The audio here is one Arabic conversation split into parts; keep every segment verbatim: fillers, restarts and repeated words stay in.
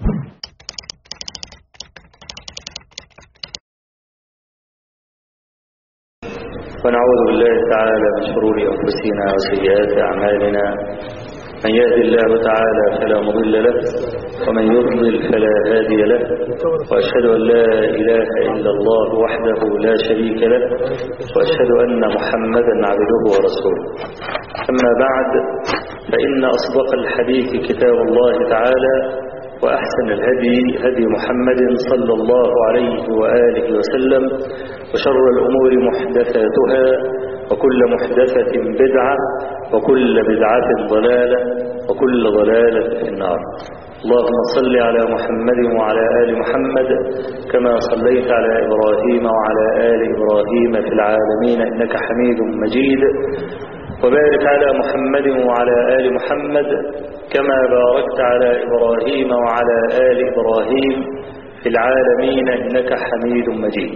ونعوذ بالله تعالى من شرور أنفسنا وسيئات أعمالنا، من يهد الله تعالى فلا مضل له ومن يضلل فلا هادي له، وأشهد أن لا إله إلا الله وحده لا شريك له، وأشهد أن محمدا عبده ورسوله. أما بعد، فإن أصدق الحديث كتاب الله تعالى، وأحسن الهدي هدي محمد صلى الله عليه وآله وسلم، وشر الأمور محدثاتها، وكل محدثة بدعة، وكل بدعة ضلالة، وكل ضلالة في النار. اللهم صل على محمد وعلى آل محمد كما صليت على إبراهيم وعلى آل إبراهيم في العالمين إنك حميد مجيد، وبارك على محمد وعلى آل محمد كما باركت على إبراهيم وعلى آل إبراهيم في العالمين إنك حميد مجيد.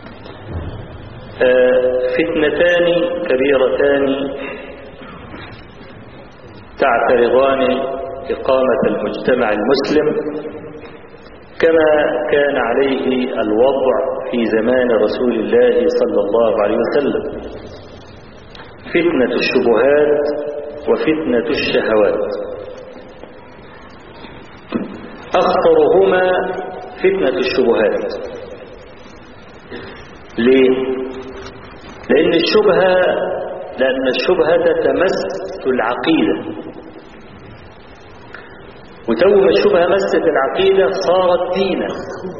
فتنتان كبيرتان تعترضان إقامة المجتمع المسلم كما كان عليه الوضع في زمان رسول الله صلى الله عليه وسلم: فتنة الشبهات وفتنة الشهوات. أخطرهما فتنة الشبهات. ليه؟ لأن الشبهة لأن الشبهة تمس العقيدة، وتو ما الشبهة مست العقيدة صارت دينا،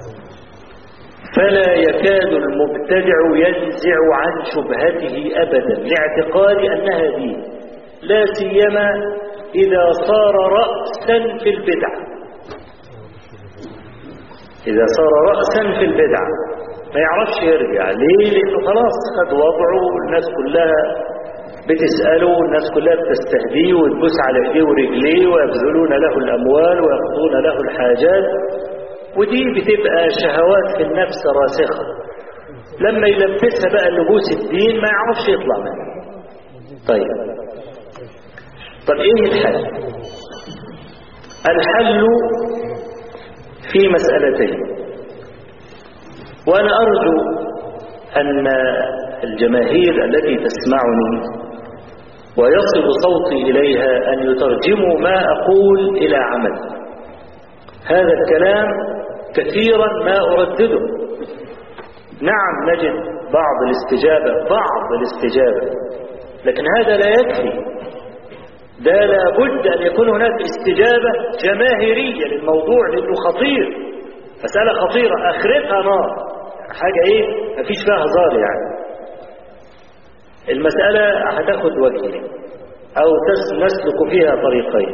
فلا يكاد المبتدع ينزع عن شبهته أبدا لاعتقاد أنها دين، لا سيما إذا صار رأسا في البدع. إذا صار رأسا في البدع ما يعرفش يرجع. ليه؟ لأنه خلاص خد وضعه، الناس كلها بتسأله، الناس كلها بتستهديه وتبوس على ايديه ورجليه، ويبذلون له الأموال ويقضون له الحاجات، ودي بتبقى شهوات في النفس راسخة. لما يلبسها بقى لبوس الدين ما يعرفش يطلع منها. طيب طب ايه الحل؟ الحل في مسألتين، وأنا أرجو أن الجماهير التي تسمعني ويصل صوتي إليها أن يترجموا ما أقول إلى عمل. هذا الكلام كثيرا ما أردده. نعم نجد بعض الاستجابة بعض الاستجابة لكن هذا لا يكفي. ده لابد أن يكون هناك استجابة جماهيرية للموضوع، لأنه خطير، مسألة خطيرة آخرتها نار، حاجة ايه مفيش فيها هزار. يعني المسألة هتاخد وجهين او نسلك فيها طريقين.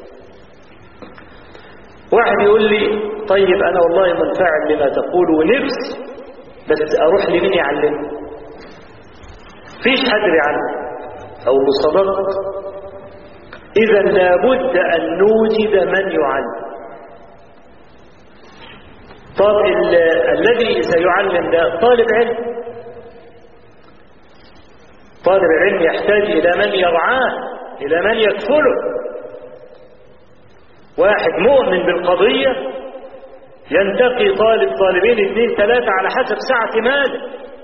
واحد يقول لي طيب انا والله منفعل لما تقول ونفسي، بس اروح لمين يعلمني؟ فيش حد يعلم. او صدقت، اذا لابد ان نوجد من يعلم. طب الذي سيعلم ده طالب علم. طالب العلم يحتاج إلى من يرعاه، إلى من يكفله. واحد مؤمن بالقضية ينتقي طالب طالبين اثنين ثلاثة على حسب سعة ماله.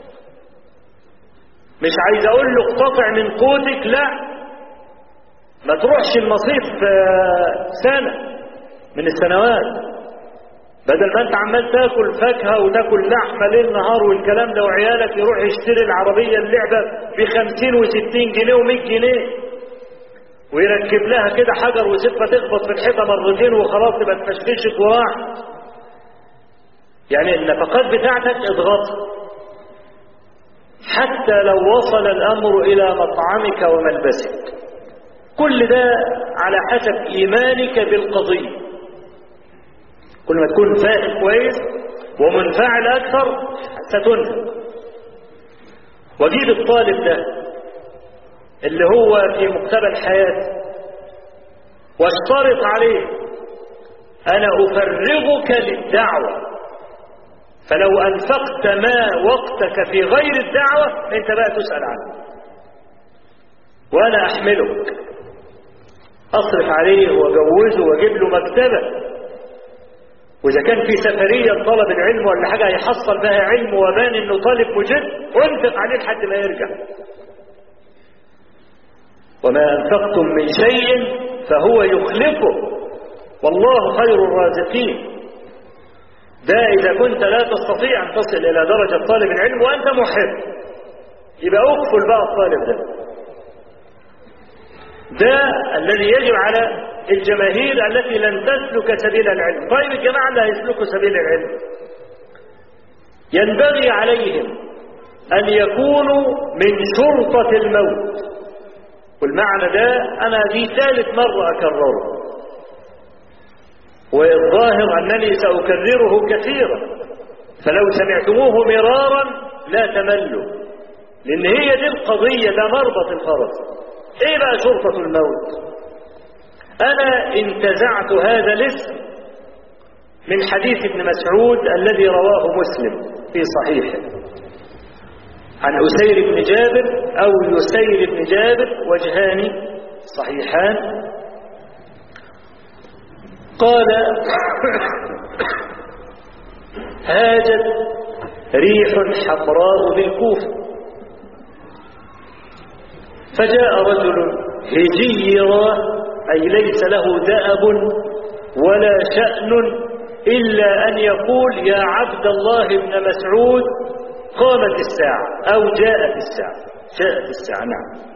مش عايز أقول له اقتطع من قوتك، لا، ما تروحش المصيف سنة من السنوات، بدل ما انت عمال تاكل فاكهه وتاكل لحمه ليل نهار والكلام ده، وعيالك يروح يشتري العربيه اللعبه بخمسين وستين جنيه ومية جنيه، ويركب لها كده حجر وسفه تخبط في الحيطه مرتين وخلاص تبقى اتفشفشت وراحت. يعني النفقات بتاعتك اضغطها حتى لو وصل الامر الى مطعمك وملبسك. كل ده على حسب ايمانك بالقضيه. كل ما تكون فاهم كويس ومنفعل أكثر ستنفق. وجيب الطالب ده اللي هو في مقتبل حياته واشترط عليه أنا أفرغك للدعوة، فلو أنفقت ما وقتك في غير الدعوة أنت بقى تسأل عنه، وأنا أحملك أصرف عليه وأجوزه وأجيب له مكتبة وإذا كان في سفرية طلب العلم ولا حاجة هيحصل بها علم وبان إنه طالب مجد، وانفق عليه لحد ما يرجع. وما أنفقتم من شيء فهو يخلفه والله خير الرازقين. ده إذا كنت لا تستطيع أن تصل إلى درجة طالب العلم وأنت محب، يبقى أكفل بقى الطالب ده. ده الذي يجب على الجماهير التي لن تسلك سبيل العلم. طيب الجماعة اللي هيسلكوا سبيل العلم ينبغي عليهم أن يكونوا من شرطة الموت. والمعنى ده أنا دي ثالث مرة أكرره، والظاهر أنني سأكرره كثيرا، فلو سمعتموه مرارا لا تملوا، لأن هي دي القضية، ده مربط الفرس. إيه بقى شرطة الموت؟ أنا انتزعت هذا الاسم من حديث ابن مسعود الذي رواه مسلم في صحيحه عن أسير بن جابر أو يسير بن جابر، وجهان صحيحان. قال: هاجت ريح حمراء بالكوفة، فجاء رجل هجيرا، أي ليس له دأب ولا شأن إلا أن يقول: يا عبد الله بن مسعود قامت الساعة، أو جاءت الساعة. جاءت الساعة، نعم.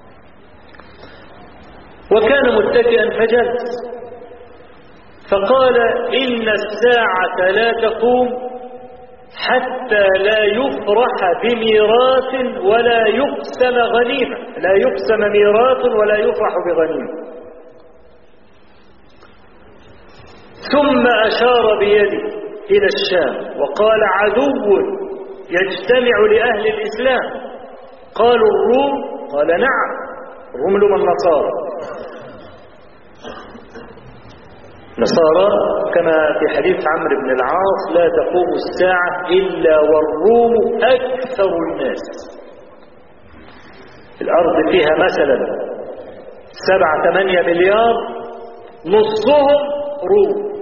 وكان متكئا فجلس، فقال: إن الساعة لا تقوم حتى لا يفرح بميراث ولا يقسم غنيمة، لا يقسم ميراث ولا يفرح بغنيمة. ثم أشار بيده إلى الشام وقال: عدو يجتمع لأهل الإسلام. قالوا: الروم؟ قال: نعم، الروم لهم النصارى. نصارى كما في حديث عمرو بن العاص: لا تقوم الساعة إلا والروم أكثر الناس. الأرض فيها مثلا سبعة ثمانية مليار، نصهم روم،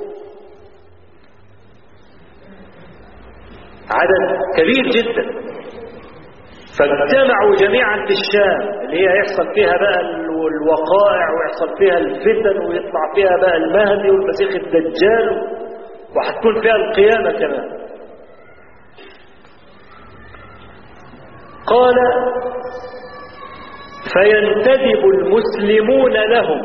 عدد كبير جدا. فاجتمعوا جميعا في الشام اللي هي يحصل فيها بقى الوقائع ويحصل فيها الفتن ويطلع فيها بقى المهدي والمسيح الدجال، وهتكون فيها القيامة كمان. قال: فينتدب المسلمون لهم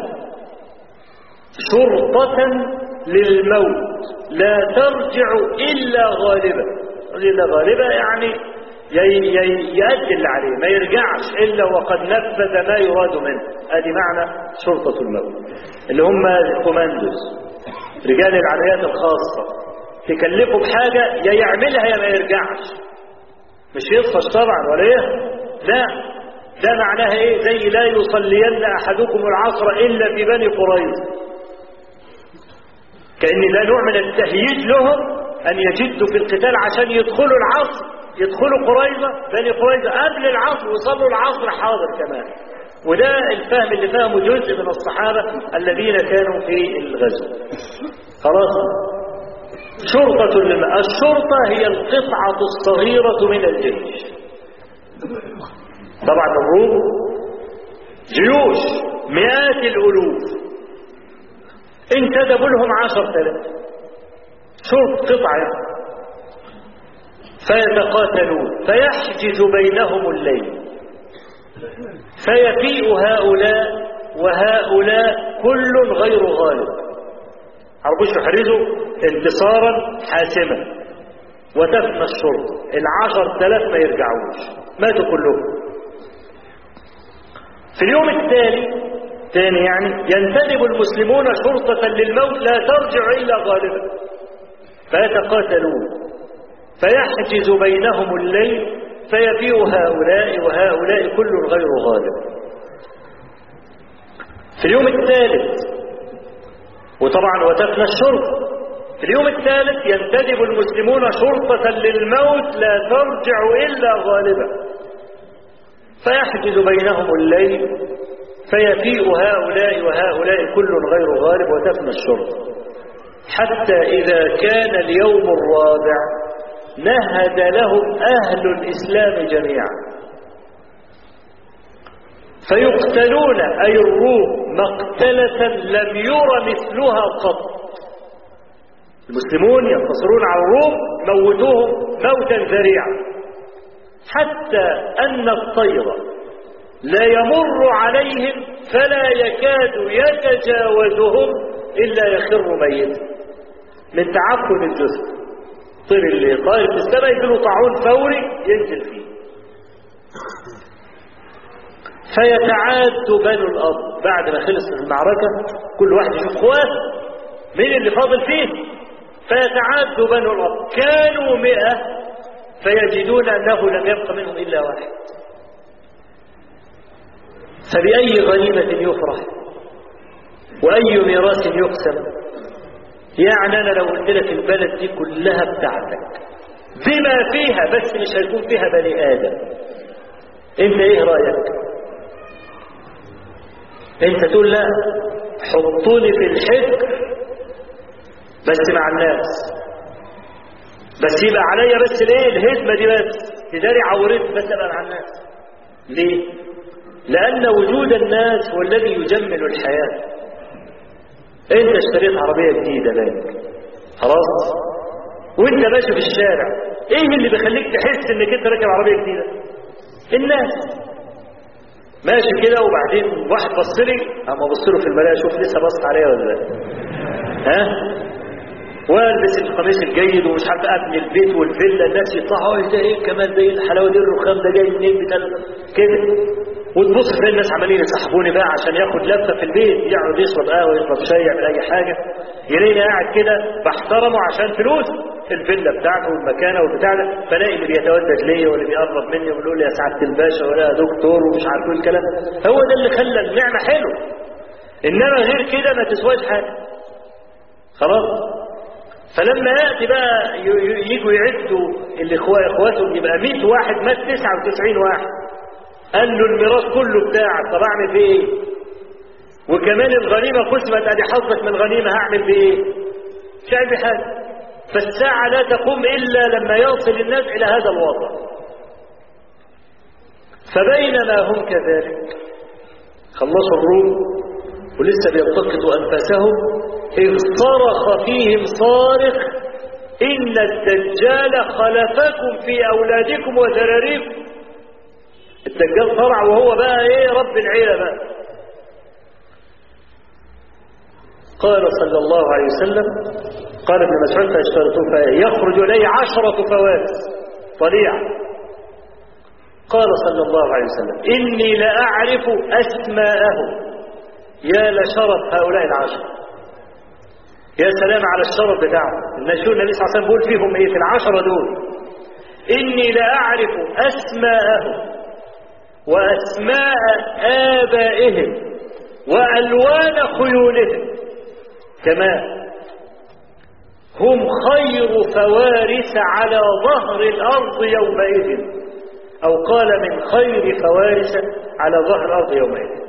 شرطة للموت لا ترجع إلا غالبا. إلا غالبا يعني يؤدي اللي عليه، ما يرجعش إلا وقد نفذ ما يراد منه. هذه معنى شرطة الموت، اللي هم الكوماندوز، رجال العمليات الخاصة. تكلفه بحاجة يا يعملها يا ما يرجعش، مش يطفش طبعا ولا ايه، لا، ده معناها ايه؟ زي لا يصلين أحدكم العصر إلا في بني قريظة، كأن ده نوع من التهييج لهم أن يجدوا في القتال عشان يدخلوا العصر، يدخلوا قريظة بني قريظة قبل العصر ويصلوا العصر حاضر كمان. وده الفهم اللي فهمه جزء من الصحابة الذين كانوا في الغزو. خلاص. شرطة للماء، الشرطة هي القطعة الصغيرة من الجيش. طبعا الروم جيوش مئات الألوف، انتدبوا لهم عشر ثلاث شرط قطعة، فيتقاتلون فيحجز بينهم الليل، فيفيء هؤلاء وهؤلاء كل غير غالب، عرفوش يحرزوا انتصارا حاسما، وتفنى الشرطة. العشر ثلاث ما يرجعوش، ماتوا كلهم. في اليوم التالي تاني يعني ينتدب المسلمون شرطة للموت لا ترجع إلا غالبا، فيتقاتلون فيحجز بينهم الليل، فيفيء هؤلاء وهؤلاء كل غير غالب. في اليوم الثالث وطبعا وتفنى الشرطة. في اليوم الثالث ينتدب المسلمون شرطة للموت لا ترجع إلا غالبا، فيحجز بينهم الليل، فيفيء هؤلاء وهؤلاء كل غير غالب، وتفنى الشرطة. حتى إذا كان اليوم الرابع نهد لهم أهل الإسلام جميعا فيقتلون أي الروم مقتلة لم ير مثلها قط. المسلمون ينتصرون على الروم موتوهم موتا ذريعا حتى أن الطير لا يمر عليهم فلا يكاد يتجاوزهم إلا يخر ميتا من تعفن الجسد. الطير اللي طاير في السماء يجيله طاعون فوري ينزل فيه. فيتعاد بنو الأرض بعد ما خلصت المعركة كل واحد يشوف اخواته مين اللي فاضل فيه، فيتعاد بنو الأرض كانوا مئة فيجدون أنه لم يبق منهم إلا واحد. فبأي غنيمة يفرح وأي ميراث يقسم؟ يعني أنا لو قلت لك البلد دي كلها بتاعتك بما فيها بس مش هيكون فيها بني آدم، انت ايه رأيك؟ انت تقول لا حطوني في الحجر بس مع الناس، بس يبقى عليا بس الايه الهدمة دي بس تداري عورتي بس ابقى مع الناس. ليه؟ لأن وجود الناس هو الذي يجمل الحياة. انت اشتريت عربية جديدة لك خلاص وانت ماشي في الشارع، ايه اللي بيخليك تحس انك انت راكب عربية جديدة؟ الناس ماشي كده وبعدين واحد بص لي اما بص له في المرايه شوف لسه بص عليا ولا لا، ها والبس القميص الجيد ومش عارف ابني البيت والفيلا الناس يطلعوا ايه ده ايه كمان ده ايه الحلاوه دي الرخام ده جاي منين بتاع كده، وتبص تلاقي الناس عمالين يسحبوني بقى عشان ياخد لفه في البيت يقعد يشرب قهوه يشرب شاي يعمل اي حاجه، يلاقيني قاعد كده بحترمه عشان فلوس الفيلا بتاعته والمكانه والبتاع ده، فلاقي اللي بيتودد ليا واللي بيقرب مني ويقول لي يا سعاده الباشا ولا يا دكتور ومش عارف ايه الكلام. هو ده اللي خلى النعمه حلوه، انما غير كده ما تسواش حاجه خلاص. فلما ياتي بقى ييجوا يعدوا الاخوه اخواتهم يبقى مئة واحد مات تسعة وتسعين واحد، قال له الميراث كله بتاعك، طب اعمل فيه ايه؟ وكمان الغنيمه قسمت ادي حظك من الغنيمه هعمل فيه ايه؟ مش عارف حاجه. فالساعه لا تقوم الا لما يصل الناس الى هذا الوضع. فبينما هم كذلك خلصوا الروم ولسه بيلتقطوا انفاسهم إذ صرخ فيهم صارخ إن الدجال خلفكم في أولادكم وذراريكم. الدجال صرع وهو بقى إيه رب العيلة بقى. قال صلى الله عليه وسلم قال ابن مسعود فاشترطوا فيخرج إليه عشرة فوارس طليعة. قال صلى الله عليه وسلم إني لأعرف أسماءهم يا لشرف هؤلاء العشرة. يا سلام على الشرف بتاعهم. النبي صلى الله عليه وسلم بيقول فيهم ايه في العشرة دول؟ إني لأعرف أسماءهم وأسماء آبائهم وألوان خيولهم كمان هم خير فوارس على ظهر الأرض يومئذ، أو قال من خير فوارس على ظهر الأرض يومئذ.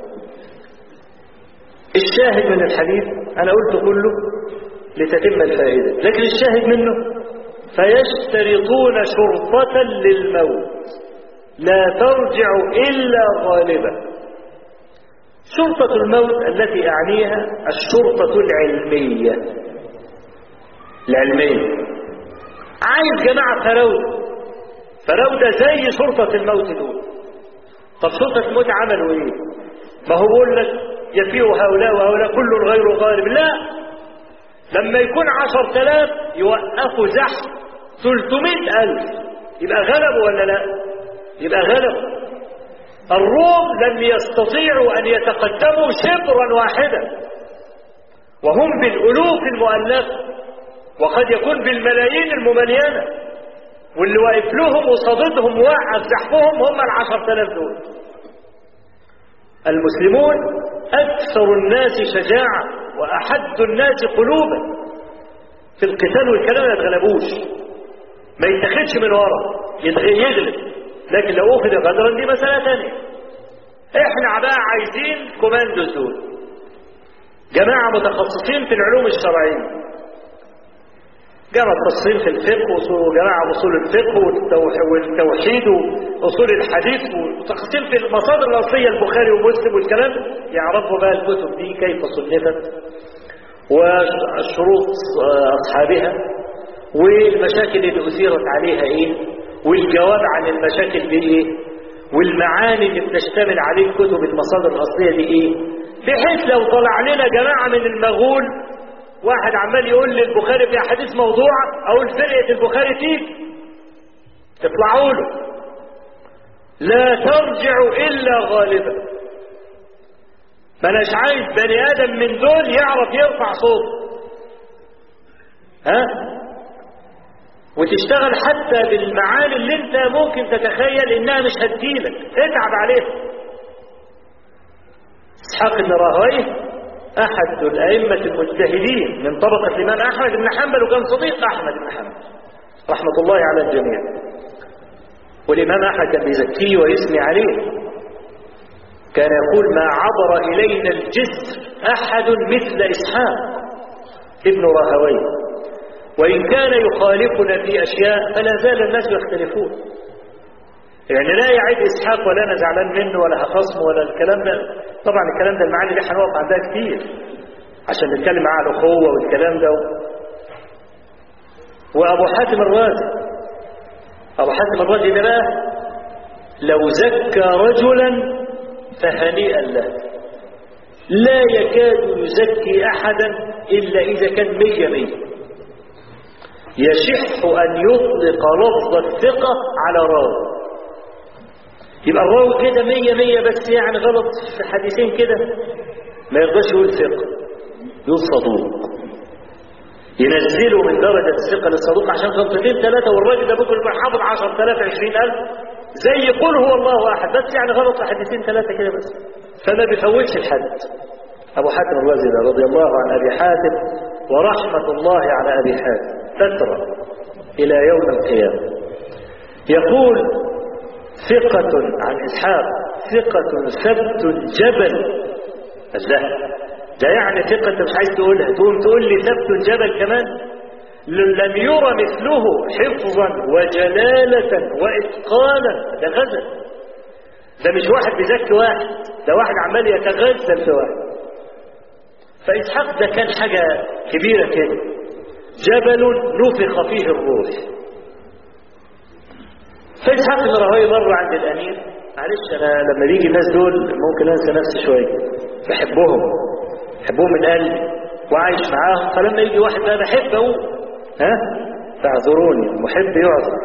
الشاهد من الحديث أنا قلت كله لتتم الفائدة، لكن الشاهد منه فيشترطون شرطة للموت لا ترجع إلا غالبا. شرطة الموت التي أعنيها الشرطة العلمية. العلمية عايز جماعة فراودة فراودة زي شرطة الموت دول. طب شرطة الموت عملوا إيه؟ ما هو بقول لك يفيه هؤلاء وهؤلاء كل غير غالب، لا، لما يكون عشر تلاف يوقفوا زحف ثلثمائة ألف يبقى غلبوا ولا لا؟ يبقى غلبوا. الروم لم يستطيعوا أن يتقدموا شبرا واحدا وهم بالألوف المؤلفة وقد يكون بالملايين المملينة، واللي واقف لهم وصادتهم وقف زحفهم هم العشر تلاف دول. المسلمون أكثر الناس شجاعة وأحد الناس قلوبا في القتال والكلام ما يتغلبوش، ما يتخدش من ورا يغلب، لكن لو أخذ غدرا دي مسألة تانية. احنا بقى عايزين كوماندوز دول جماعة متخصصين في العلوم الشرعية جمع تصريف في الفقه وجماعة أصول الفقه والتوحيد وأصول الحديث وتقسيم في المصادر الأصلية البخاري ومسلم والكلام، يعرفوا بقى الكتب دي كيف صنفت وشروط أصحابها والمشاكل اللي أثيرت عليها إيه والجواب عن المشاكل دي إيه والمعاني اللي بتشتمل عليه كتب المصادر الأصلية دي إيه، بحيث لو طلع لنا جماعة من المغول واحد عمال يقول لي البخاري في حديث موضوعة أو فرقة البخاري تيجي تطلعوا له لا ترجع إلا غالبا. فأناش عايز بني آدم من دول يعرف يرفع صوت ها وتشتغل حتى بالمعاني اللي انت ممكن تتخيل انها مش هتجيلك، اتعب عليها. اسحاق بن راهويه أحد الأئمة المجتهدين من طبقة الإمام أحمد بن حنبل، وكان صديق أحمد بن حنبل رحمة الله على الجميع، والإمام أحمد كان بيزكيه ويثني عليه، كان يقول ما عبر إلينا الجسر أحد مثل إسحاق ابن راهويه، وإن كان يخالفنا في أشياء فلا زال الناس يختلفون. يعني لا يعيب إسحاق ولا أنا زعلان منه ولا هخصمه ولا الكلام ده، طبعا الكلام ده المعاني دي هنقف عندها كتير عشان نتكلم معاه عن الأخوة والكلام ده. وأبو حاتم الرازي، أبو حاتم الرازي ده بقى لو زكى رجلا فهنيئا له، لا يكاد يزكي أحدا إلا إذا كان مية مية، يشح أن يطلق لفظ الثقة على راوي، يبقى الراوي كده مية مية بس يعني غلط في حديثين كده ما يرضاش يقول ثقة، يقول صدوق، ينزله من درجة الثقة للصدوق عشان غلطتين ثلاثة، والراجل ده ممكن يبقى حافظ عشر ثلاثة عشرين ألف زي يقول هو الله أحد، بس يعني غلط في حديثين ثلاثة كده بس، فما بيفوتش الحد. أبو حاتم الرازي رضي الله عن أبي حاتم ورحمة الله على أبي حاتم تترى إلى يوم القيامة. يقول ثقة عن إسحاق ثقة ثبت جبل الزهر، ده يعني ثقة انت مش عايز تقولها تقوم تقول لي ثبت جبل كمان، لم يرى مثله حفظا وجلالة وإتقانا، ده غزل، ده مش واحد بيزكي واحد، ده واحد عمال يتغزل في واحد. فإسحاق ده كان حاجة كبيرة كده، جبل نفخ فيه الروح. فإسحاق بن راهويه مر عند الأمير، معلش أنا لما بيجي الناس دول ممكن أنسى نفسي شوية، بحبهم بحبهم من قلبي وعايش معاهم، فلما يجي واحد أنا بحبه ها فاعذروني، المحب يعذر.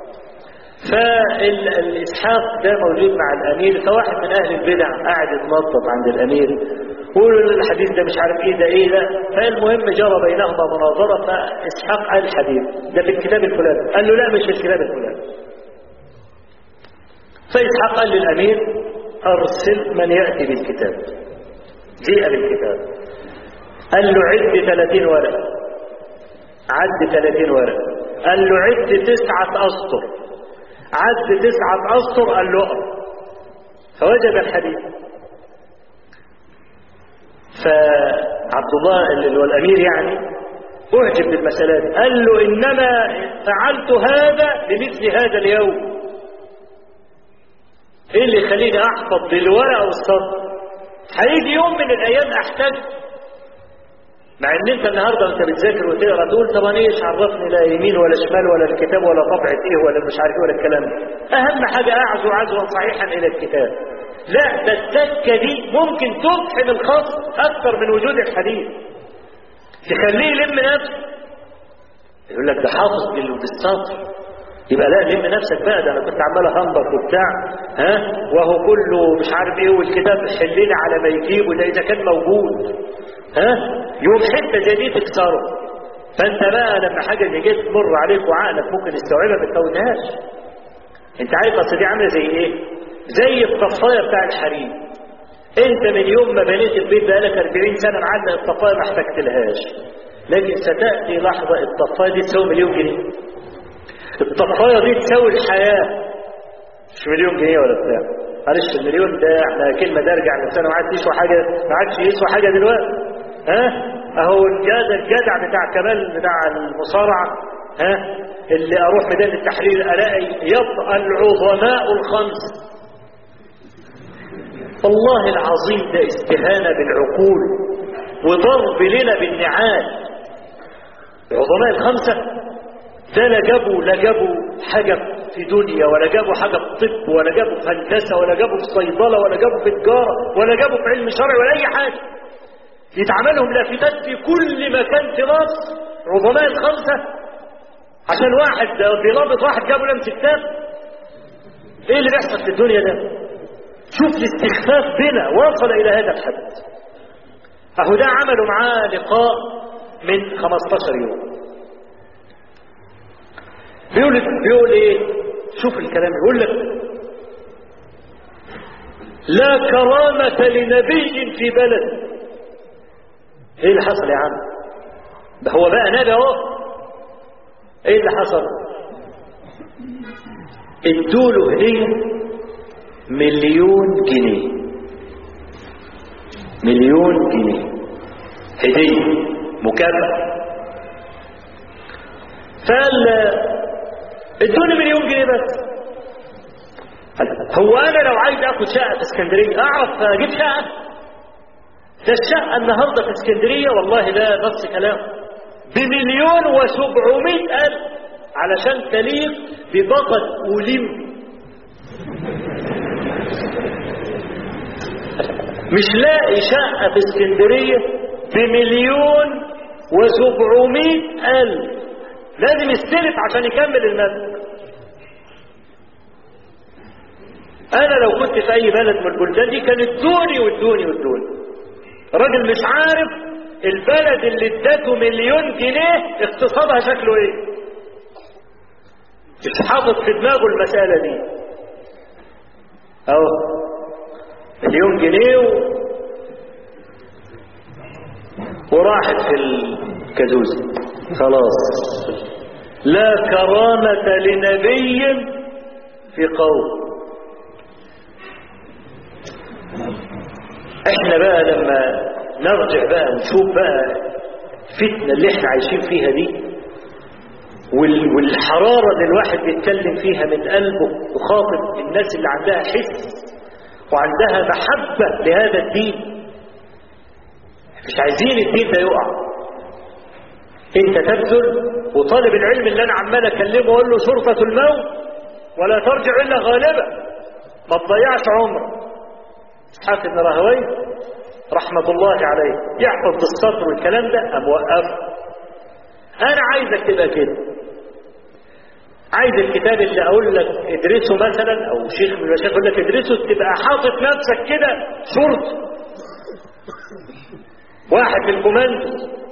فالإسحاق ده موجود مع الأمير، فواحد من أهل البدع قاعد يتنطط عند الأمير ويقولوا الحديث ده مش عارف ايه ده ايه ده، فالمهم جرى بينهما مناظرة، فإسحاق قال الحديث ده في الكتاب الفلاني، قال له لا مش في الكتاب الفلاني. فإسحاق قال للأمير أرسل من يأتي بالكتاب، جيء بالكتاب، قال له عد ثلاثين ورقة، عد ثلاثين ورقة، قال له عد تسعة أسطر، عد تسعة أسطر، قال له اقرأ، فوجد الحديث. فعبد الله اللي هو الأمير يعني أعجب بالمسألة دي، قال له إنما فعلت هذا لمثل هذا اليوم، ايه اللي يخليني احفظ بالورقه والسطر؟ هيجي يوم من الايام احتاج، مع ان انت النهارده انت بتذاكر وتقرا تقول طب انا ايش عرفني لا يمين ولا شمال ولا الكتاب ولا طبعه ايه ولا مش عارف ايه ولا الكلام ده، اهم حاجه اعزو عزوا صحيحا الى الكتاب. لا ده السكه دي ممكن تفحم الخصم اكثر من وجود الحديث، تخليه يلم نفسه، يقول لك ده حافظ بالسطر، يبقى لا لم نفسك بقى، ده انا كنت عمال اهنبط وبتاع ها وهو كله مش عارف ايه والكتاب حلينا على ما يجيبه، ده اذا كان موجود ها يوم حته زي دي تكسره. فانت بقى لما حاجه زي دي تمر عليك وعقلك ممكن يستوعبها ما تفوتهاش. انت عارف اصل دي عامله زي ايه؟ زي الطفايه بتاع الحريم، انت من يوم ما بنيت البيت بقالك أربعين سنه معلق الطفايه ما احتجتلهاش، لكن ستاتي لحظه الطفايه دي تساوي مليون جنيه، الطفايه دي تساوي الحياه، مش مليون جنيه ولا بتاع. معلش المليون ده احنا كلمه ده ارجع لسنه ما عادش يسوى حاجه، ما عادش يسوى حاجه دلوقتي. ها اهو الجدع الجدع بتاع كمال بتاع المصارعه ها اللي اروح ميدان التحرير الاقي يبقى العظماء الخمسه. والله العظيم ده استهانه بالعقول وضرب لنا بالنعال. العظماء الخمسه ده لا جابوا لا جابوا حاجه في دنيا، ولا جابوا حاجه في طب، ولا جابوا في هندسه، ولا جابوا في صيدله، ولا جابوا في تجاره، ولا جابوا في علم شرعي، ولا اي حاجه. يتعملهم لافتات في كل مكان في مصر. عظماء الخمسه عشان واحد بيرابط واحد جابوا لمس كتاب. ايه اللي بيحصل في الدنيا ده؟ شوف الاستخفاف بنا وصل الى هذا الحد. اهو ده عملوا معاه لقاء من خمستاشر يوم. بيقول بيقول ايه؟ شوف الكلام يقول لك لا كرامة لنبي في بلد. ايه اللي حصل يا عم؟ ده هو بقى نبي اهو. ايه اللي حصل؟ ادوا له هديه مليون جنيه. مليون جنيه هديه مكافأة. فقال ادوني مليون جنيه بس. هو انا لو عايز اخد شقه في اسكندريه اعرف اجيب شقه؟ ده الشقه النهارده في اسكندريه والله ده نص كلام بمليون وسبعمائة الف علشان تليق ببطل أولمبي. مش لاقي شقة في اسكندرية بمليون وسبعمائة ألف، لازم يستلف عشان يكمل المبلغ. أنا لو كنت في أي بلد من البلدان دي كان ادوني وادوني وادوني. راجل مش عارف البلد اللي ادته مليون جنيه اقتصادها شكله ايه. مش حاطط في دماغه المسألة دي. اهو مليون جنيه و... وراحت في الكدوز خلاص. لا كرامة لنبي في قوم. احنا بقى لما نرجع بقى نشوف بقى الفتنة اللي احنا عايشين فيها دي والحرارة اللي الواحد بيتكلم فيها من قلبه وخاطب الناس اللي عندها حس وعندها محبة لهذا الدين. مش عايزين الدين ده يقع. انت تبذل وطالب العلم اللي انا عمال اكلمه واقول له شرطة الموت ولا ترجع الا غالبا، ما تضيعش عمرك. حافظ بن راهويه رحمة الله عليه يحفظ بالسطر والكلام ده أم وقفه. أنا عايزك تبقى كده. عايز الكتاب اللي أقول لك ادرسه مثلا أو شيخ من المشايخ يقول لك ادرسه تبقى حاطط نفسك كده شرطة واحد في الكوماندو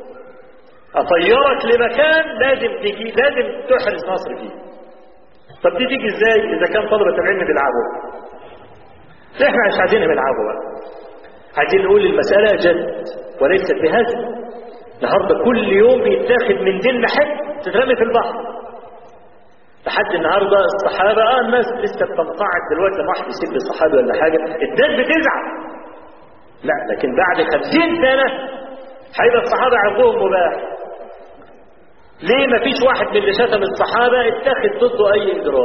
أطيرك لمكان لازم تجي، لازم تحرز نصر فيه. طب دي تيجي ازاي إذا كان طلبة العلم بيلعبوا؟ احنا مش عايزينهم يلعبوا بقى، عايزين نقول المسألة جد وليست بهزل. النهاردة كل يوم بيتاخد من ديننا حته تترمي في البحر. لحد النهاردة الصحابة اه الناس لسه بتنقعد دلوقتي لما واحد يسيب الصحابة ولا حاجة الناس بتزعل. لا لكن بعد خمسين سنة هيبقى الصحابة عندهم مباح. ليه ما فيش واحد من اللي شتم الصحابة اتاخد ضده اي اجراء؟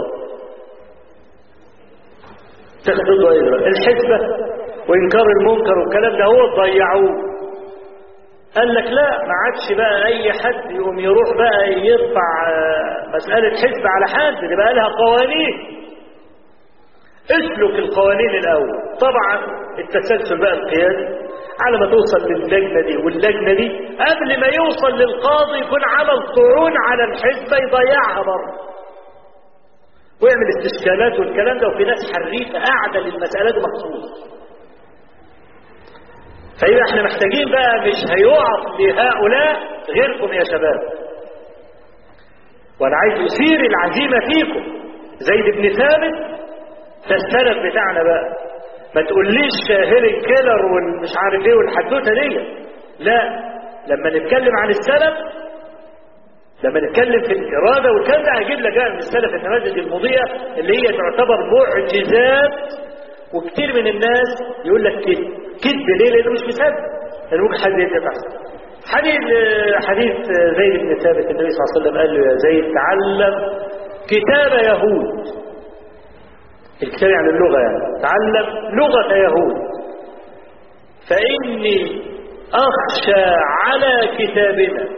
اتاخد ضده اي اجراء. الحسبة وإنكار المنكر والكلام ده هو ضيعوه. قال لك لا ما عادش بقى أي حد يقوم يروح بقى يرفع مسألة حزب على حد، دي بقى لها قوانين. اسلك القوانين الأول. طبعا التسلسل بقى القيادي على ما توصل للجنة دي واللجنة دي قبل ما يوصل للقاضي يكون عمل طعون على الحزبة يضيعها بره ويعمل استشكالات والكلام ده. وفي ناس حريفة قاعدة للمسألة دي مخصوص. فإذا احنا محتاجين بقى مش هيقف لهؤلاء غيركم يا شباب. وانا عايز اثير العزيمة فيكم. زيد بن ثابت ده السلف بتاعنا بقى. ما تقوليش هيلين كيلر والمش عارف ايه والحدوته دي. لا لما نتكلم عن السلف، لما نتكلم في الإرادة والكلام ده هجيب لك بقى من السلف النماذج المضيئة اللي هي تعتبر معجزات. وكتير من الناس يقول لك كذب. كذب ليه؟ لانه مش مصدق ان ممكن حد يدفع. حديث حديث زيد بن ثابت، النبي صلى الله عليه وسلم قال له يا زيد تعلم كتاب يهود، الكتاب يعني اللغة، يعني تعلم لغة يهود، فإني أخشى على كتابنا.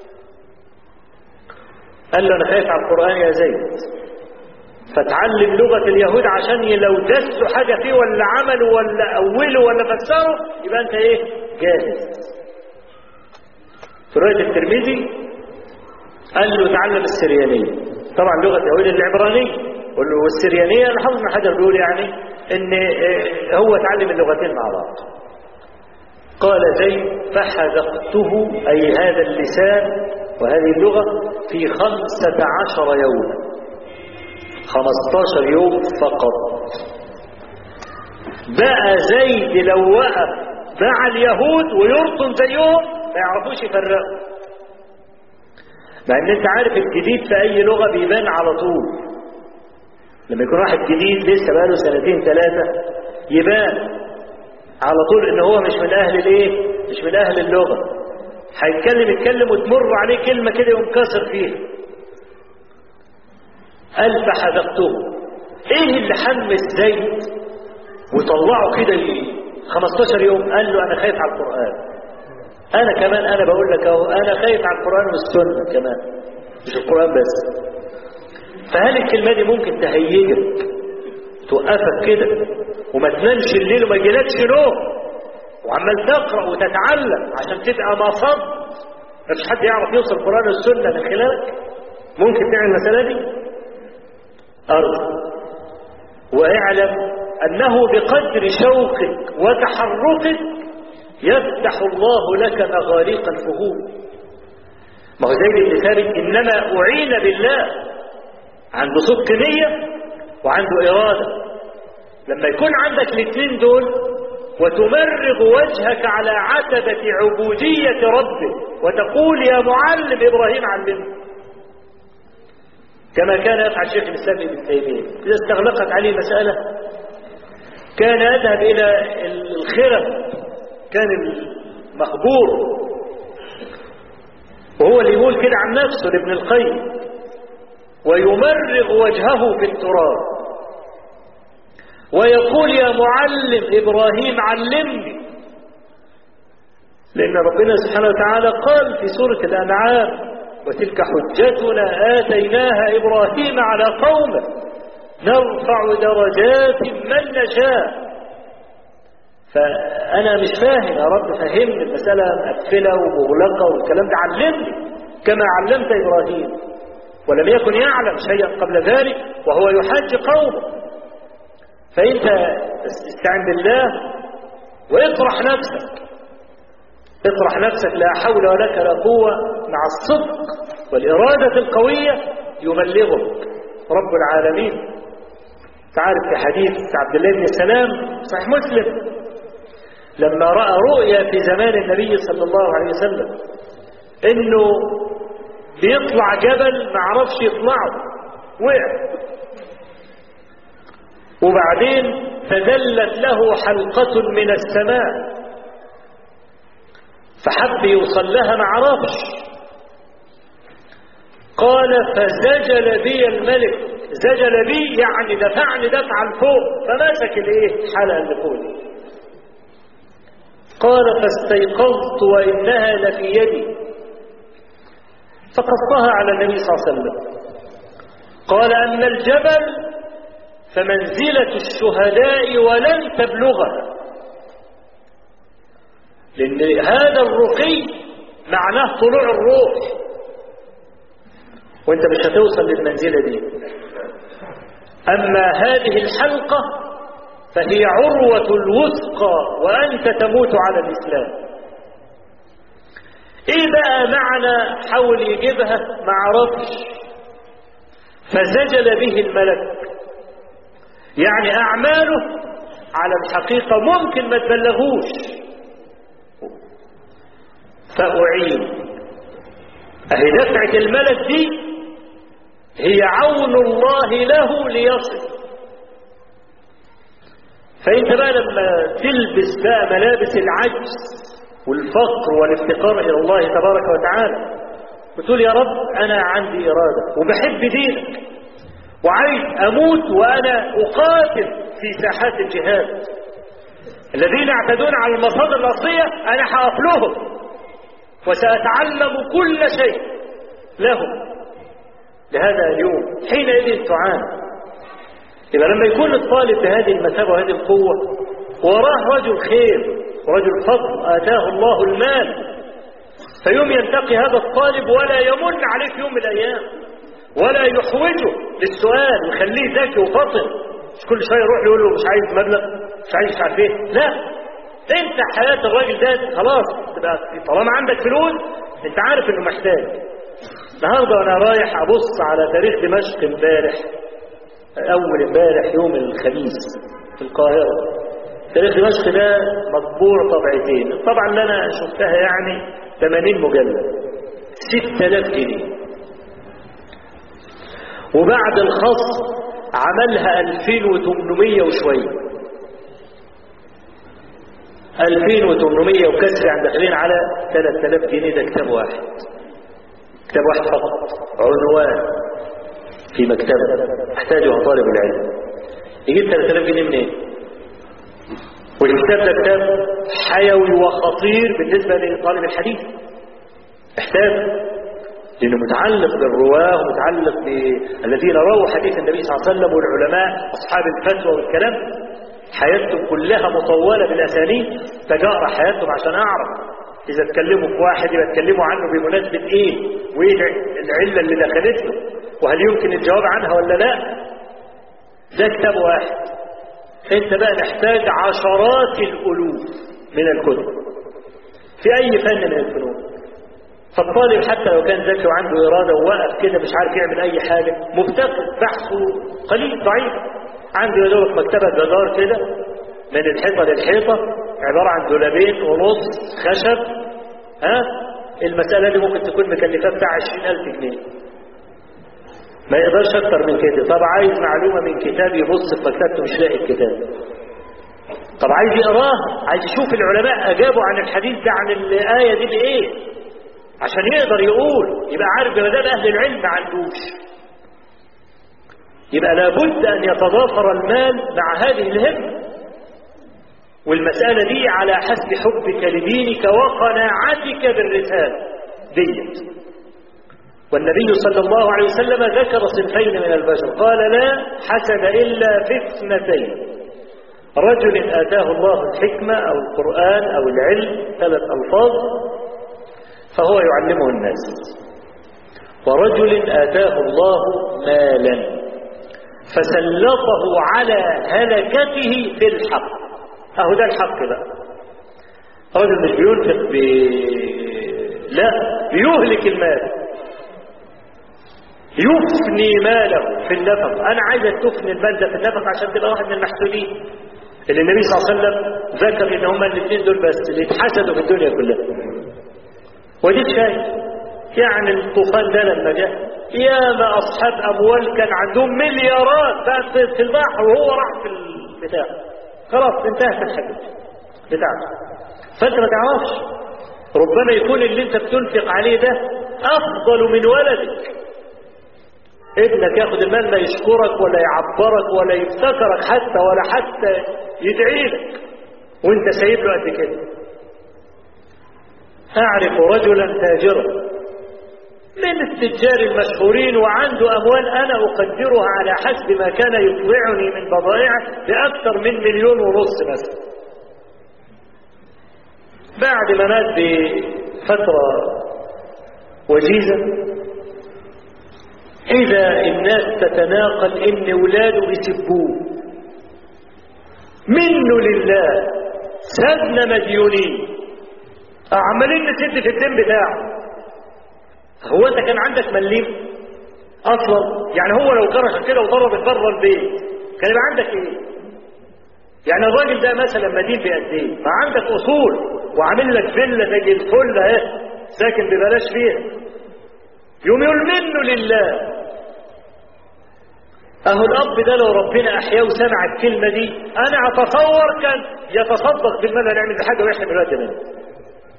قال له أنا خايف على القرآن يا زيد، فتعلم لغة اليهود عشان لو دسوا حاجة فيه ولا عملوا ولا أولوا ولا فسروا يبقى أنت إيه جاهز. في رواية الترمذي قال له تعلم السريانية، طبعا لغة اليهود العبرانية والسريانية. الحافظ بن حجر بيقول يعني إن هو تعلم اللغتين مع بعض. قال زيد فحذقته، أي هذا اللسان وهذه اللغة، في خمسة عشر يوما، خمستاشر يوم فقط. بقى زيد لو وقف مع اليهود ويرطن زيهم ما يعرفوش يفرقوا، مع ان انت عارف الجديد في اي لغة بيبان على طول. لما يكون واحد جديد لسه بقاله سنتين ثلاثة يبان على طول ان هو مش من اهل الايه، مش من اهل اللغة. هيتكلم يتكلم وتمر عليه كلمة كده ينكسر فيها. قال فحذقته. ايه اللي حمس زيد وطلعه كده خمستاشر يوم؟ قال له انا خايف على القرآن. انا كمان انا بقول لك اهو انا خايف على القرآن والسنة كمان، مش القرآن بس. فهل الكلمة دي ممكن تهيجك توقفك كده وما تنامش الليل وما يجيلكش نوم وعمال تقرأ وتتعلم عشان تبقى مصد؟ مفيش حد يعرف يوصل القرآن والسنة من خلالك. ممكن تعمل المسألة دي؟ أرض. واعلم أنه بقدر شوقك وتحركك يفتح الله لك مغاليق الفهوم. ما هو زيد بن ثابت إنما أعين بالله، عنده صدق نية وعنده إرادة. لما يكون عندك الاثنين دول وتمرغ وجهك على عتبة عبودية ربك وتقول يا معلم إبراهيم علمني، كما كان يفعل شيخ الإسلام ابن تيمية إذا استغلقت عليه مسألة كان يذهب إلى الخرم، كان المخبور، وهو اللي يقول كده عن نفسه لابن القيم، ويمرغ وجهه في التراب ويقول يا معلم إبراهيم علمني. لأن ربنا سبحانه وتعالى قال في سورة الأنعام وتلك حجتنا آتيناها إبراهيم على قومه نرفع درجات من نشاء. فأنا مش فاهم يا رب، فهمني المسألة مقفلة ومغلقة والكلام ده، علمني كما علمت إبراهيم. ولم يكن يعلم شيئا قبل ذلك وهو يحج قومه. فأنت استعن بالله واطرح نفسك، اطرح نفسك، لا حول ولك لا قوة، مع الصدق والإرادة القوية يبلغك رب العالمين. تعرف في حديث عبد الله بن سلام صحيح مسلم لما رأى رؤيا في زمان النبي صلى الله عليه وسلم انه بيطلع جبل ما عرفش يطلعه، وقع، وبعدين فدلت له حلقة من السماء فحب يوصل لها ما عرفش. قال فزجل بي الملك، زجل بي يعني دفعني دفعا لفوق، فمسك الايه الحلقة اللي فوق. قال فاستيقظت وإنها لفي يدي، فقصها على النبي صلى الله عليه وسلم. قال أما الجبل فمنزلة الشهداء ولن تبلغها، لأن هذا الرقي معناه طلوع الروح، وانت مش هتوصل للمنزلة دي. أما هذه الحلقة فهي عروة الوثقى وأنت تموت على الإسلام. إيه بقى معنى حاول يجيبها ما عرفش؟ فزجل به الملك، يعني أعماله على الحقيقة ممكن ما تبلغوش، فأعين. أهي دفعة الملك دي هي عون الله له ليصل. فانت بقى لما تلبس بقى ملابس العجز والفقر والافتقار إلى الله تبارك وتعالى، وتقول يا رب أنا عندي إرادة وبحب دينك وعايز أموت وأنا أقاتل في ساحات الجهاد، الذين يعتدون على المصادر الأصلية أنا هقف لهم وسأتعلم كل شيء لهم لهذا اليوم، حينئذ تعان. يبقى لما يكون الطالب بهذه المثابة وهذه القوة وراه رجل خير ورجل فضل آتاه الله المال، فيوم ينتقي هذا الطالب ولا يمن عليه في يوم من الأيام ولا يحوجه للسؤال ويخليه ذكي وفطن، مش كل شوية يروح يقول له مش عايز مبلغ مش عايز مش عارف ايه، لا، انت حياة الراجل ده خلاص تبقى طالما عندك فلوس انت عارف انه محتاج. النهارده وانا رايح ابص على تاريخ دمشق امبارح، اول امبارح يوم الخميس في القاهرة، تاريخ دمشق ده مطبوع طبعتين، الطبعة اللي انا شفتها يعني ثمانين مجلد ستة آلاف جنيه، وبعد الخصم عملها ألفين وثمانمائة وشوية، ألفين وثمانمائة وكسر، يعني داخلين على ثلاثة آلاف جنيه. ده كتاب واحد، كتاب واحد فقط، عنوان في مكتبة يحتاجها طالب العلم، يجيب ثلاثة آلاف جنيه منين؟ والكتاب ده كتاب حيوي وخطير بالنسبة لطالب الحديث، يحتاج لأنه متعلق بالرواه ومتعلق بالذين رووا حديث النبي صلى الله عليه وسلم والعلماء أصحاب الفتوى والكلام، حياتهم كلها مطولة بالأسانيد، تجارة حياتهم عشان أعرف إذا اتكلموا في واحد يبقى اتكلموا عنه بمناسبة إيه وإيه العلة اللي دخلته وهل يمكن الجواب عنها ولا لا. ده كتاب واحد، أنت بقى محتاج عشرات الألوف من الكتب في أي فن من الفنون. فالطالب حتى لو كان ذكي وعنده إرادة وواقف كده مش عارف يعمل أي حاجة، مفتقد، بحثه قليل ضعيف، عنده يا دوب مكتبة جدار كده من الحيطة للحيطة عبارة عن دولابين ونص خشب، ها المسألة دي ممكن تكون مكلفة بتاع عشرين ألف جنيه، ما يقدرش أكتر من كده. طب عايز معلومة من كتاب يبص في مكتبته مش لاقي الكتاب، طب عايز يقراه، عايز يشوف العلماء أجابوا عن الحديث ده عن الآية دي بإيه عشان يقدر يقول، يبقى عارف بمدام أهل العلم ما عندوش. يبقى لابد أن يتضافر المال مع هذه الهمة، والمسألة دي على حسب حبك لدينك وقناعتك بالرسالة ديت. والنبي صلى الله عليه وسلم ذكر صنفين من البشر، قال لا حسد إلا في اثنتين، رجل آتاه الله الحكمة أو القرآن أو العلم، ثلاث ألفاظ، فهو يعلمه الناس، ورجل آتاه الله مالا فسلطه على هلكته في الحق. أهو ده الحق بقى، رجل مش بينفق ب... لا بيهلك المال، يفني ماله في النفق. أنا عايزك تفني المال ده في النفق عشان تبقى واحد من المحسودين اللي النبي صلى الله عليه وسلم ذكر إن هما الاثنين دول بس اللي اتحسدوا في الدنيا كلها. ودي شايف يعني الطوفان ده لما جاء ياما أصحاب أموال كان عندهم مليارات بقت في البحر وهو راح في البتاع، خلاص انتهت الحدث بتاعته. فأنت ما تعرفش، ربما يكون اللي انت بتنفق عليه ده أفضل من ولدك. ابنك ياخد المال لا يشكرك ولا يعبرك ولا يفتكرك حتى ولا حتى يدعي لك وانت سايب له قد كده. أعرف رجلا تاجرا من التجار المشهورين وعنده أموال أنا أقدرها على حسب ما كان يطلعني من بضائعه بأكثر من مليون ونص مثلا. بعد ما مات بفترة وجيزة إذا الناس تتناقل إن ولاده بيسبوه منه لله، سابنا مديونين عمالين نسد في الدين بتاعه. هو انت كان عندك مليم اصلا؟ يعني هو لو كرهك كده وضرب بره البيت كان يبقى عندك ايه؟ يعني الراجل ده مثلا مدين بقد ايه؟ ما عندك اصول وعامل لك فيلا زي الفل اهي ساكن ببلاش فيها، يوم يقول منه لله. اهو الاب ده لو ربنا احياه وسمع الكلمه دي انا اتصور كان يتصدق بالمال، يعمل حاجه ويحرم الوقت منه.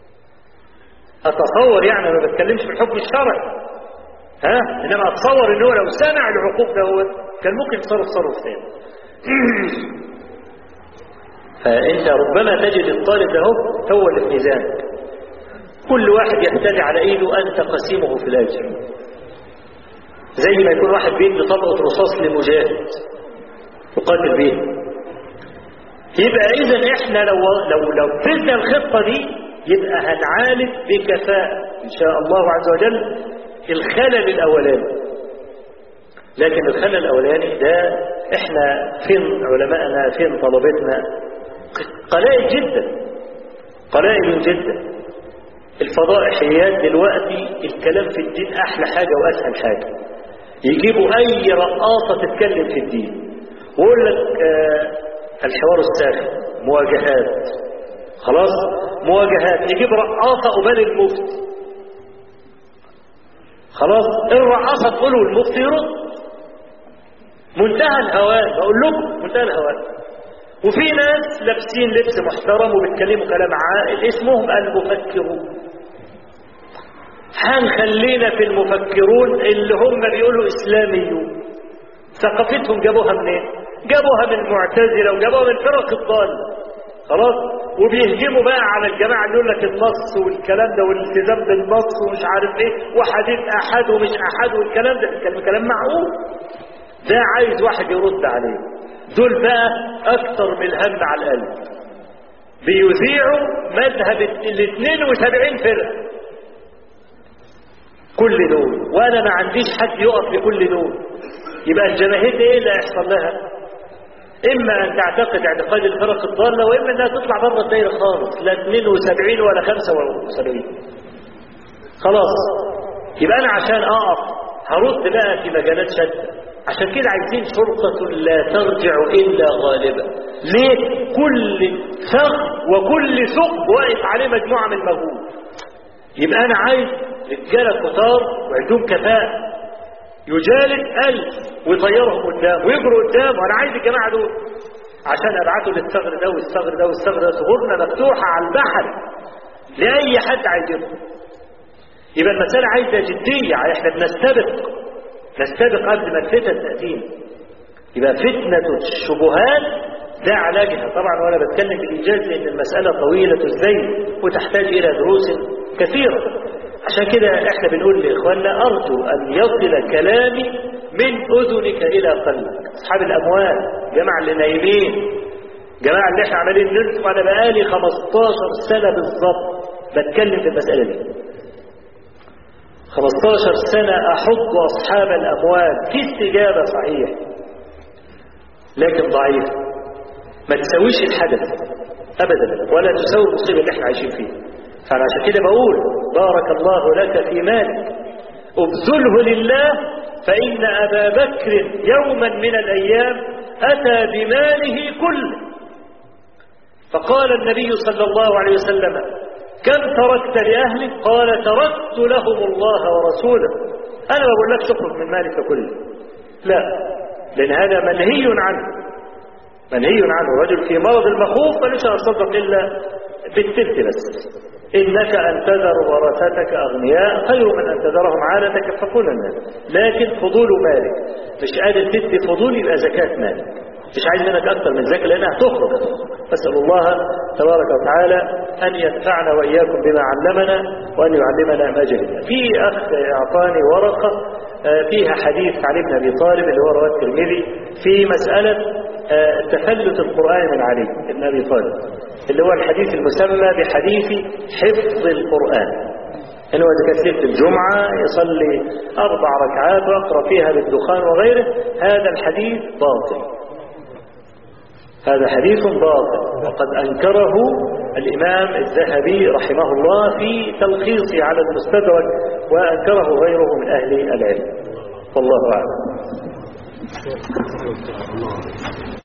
أتصور يعني أنا ما بتكلمش في الحكم الشرعي، ها، إنما أتصور إنه لو سمع العقوق ده هو كان ممكن يتصرف تصرف ثاني. فأنت ربما تجد الطالب ده هو اللي في ميزانك، كل واحد يحتاج على إيده أنت قسيمه في الأجر، زي ما يكون واحد بيدي طبقة رصاص لمجاهد يقاتل به. يبقى إذن إحنا لو لو لو نفذنا الخطة دي يبقى هنعالج بكفاءة إن شاء الله عز وجل الخلل الأولاني. لكن الخلل الأولاني ده إحنا فين علماءنا، فين طلبتنا؟ قلائل جدا، قلائل جدا. الفضائحيات دلوقتي الكلام في الدين أحلى حاجة وأسهل حاجة، يجيبوا أي رقاصة تتكلم في الدين ويقول لك آه الحوار الساخن، مواجهات، خلاص مواجهات، يجيب رقاصة قبال المفتي، خلاص الرقاصة تقولوا المفتي يرد، منتهى الهوان، بقول لكم منتهى الهوان. وفي ناس لابسين لبس محترم وبيتكلموا كلام عاقل اسمهم المفكرون. هنخلينا في المفكرون اللي هم بيقولوا إسلاميون، ثقافتهم جابوها منين؟ جابوها من المعتزلة وجابوها من فرق الضالة، خلاص، وبيهجموا بقى على الجماعة اللي يقول لك النص والكلام ده والالتزام بالنص ومش عارف ايه وحديث أحد ومش أحد والكلام ده، كلام كلام معقول، ده عايز واحد يرد عليه. دول بقى أكثر من الهم على القلب، بيذيعوا مذهب ال اثنين وسبعين فرقة كل دول، وأنا ما عنديش حد يقف لكل دول. يبقى الجماهير ايه اللي هيحصل لها؟ إما أن تعتقد اعتقاد الفرق الضالة، وإما أنها تطلع بره الدائرة خالص، لا اثنين وسبعين ولا خمسة وسبعين. خلاص، يبقى أنا عشان أقف هرد بقى في مجالات شتى. عشان كده عايزين شرطة لا ترجع إلا غالبا. ليه؟ كل ثغر وكل ثقب واقف عليه مجموعة من المجهول. يبقى أنا عايز رجالة كتار وعندهم كفاءة يجالد ألف ويطيرهم قدام ويجروا قدام، وأنا عايز الجماعة دول عشان أبعته للثغر ده والثغر ده والثغر ده. ثغورنا مفتوحة على البحر لأي حد عايز يدخل. يبقى المسألة عايزة جدية، احنا بنستبق نستبق قبل ما الفتن تأتينا. يبقى فتنة الشبهات ده علاجها طبعا، وأنا بتكلم بالإيجاز لأن المسألة طويلة الزي وتحتاج إلى دروس كثيرة. عشان كده احنا بنقول لإخواننا أرجو أن يصل كلامي من أذنك إلى قلبك. أصحاب الأموال، جماعة اللي نايمين، جماعة اللي احنا عمالين نلتف، أنا بقالي خمستاشر سنة بالضبط بتكلم في المسألة دي، خمستاشر سنة أحض أصحاب الأموال في استجابة صحيح لكن ضعيف، ما تسويش الحدث أبدا ولا تسوي المصيبة اللي احنا عايشين فيها. فأنا عشان كده بقول بارك الله لك في مالك ابذله لله، فإن أبا بكر يوما من الأيام أتى بماله كله فقال النبي صلى الله عليه وسلم كم تركت لأهلك؟ قال تركت لهم الله ورسوله. أنا ما بقول لك تخرج من مالك كله، لا، لأن هذا منهي عنه، منهي عنه. رجل في مرض المخوف فليس يصدق إلا بالتلك بس. إنك أن تذر ورثتك أغنياء خير من أن تذرهم عالة يكففون الناس. لكن فضول مالك مش قادر تدي فضول يبقى زكاة مالك، مش عايز منك أكثر من زكاة لأنها تخرج. أسأل الله تبارك وتعالى أن ينفعنا وإياكم بما علمنا وأن يعلمنا ما جهلنا. في أخ أعطاني ورقة فيها حديث علي بن أبي طالب اللي هو رواه الترمذي في مسألة تفلت القرآن من علي بن أبي طالب، اللي هو الحديث المسمى بحديث حفظ القرآن، اللي هو إذا كانت الجمعة يصلي أربع ركعات ويقرأ فيها بالدخان وغيره. هذا الحديث باطل، هذا حديث باطل، وقد أنكره الإمام الذهبي رحمه الله في تلخيصه على المستدرك، وأنكره غيره من أهل العلم، والله أعلم.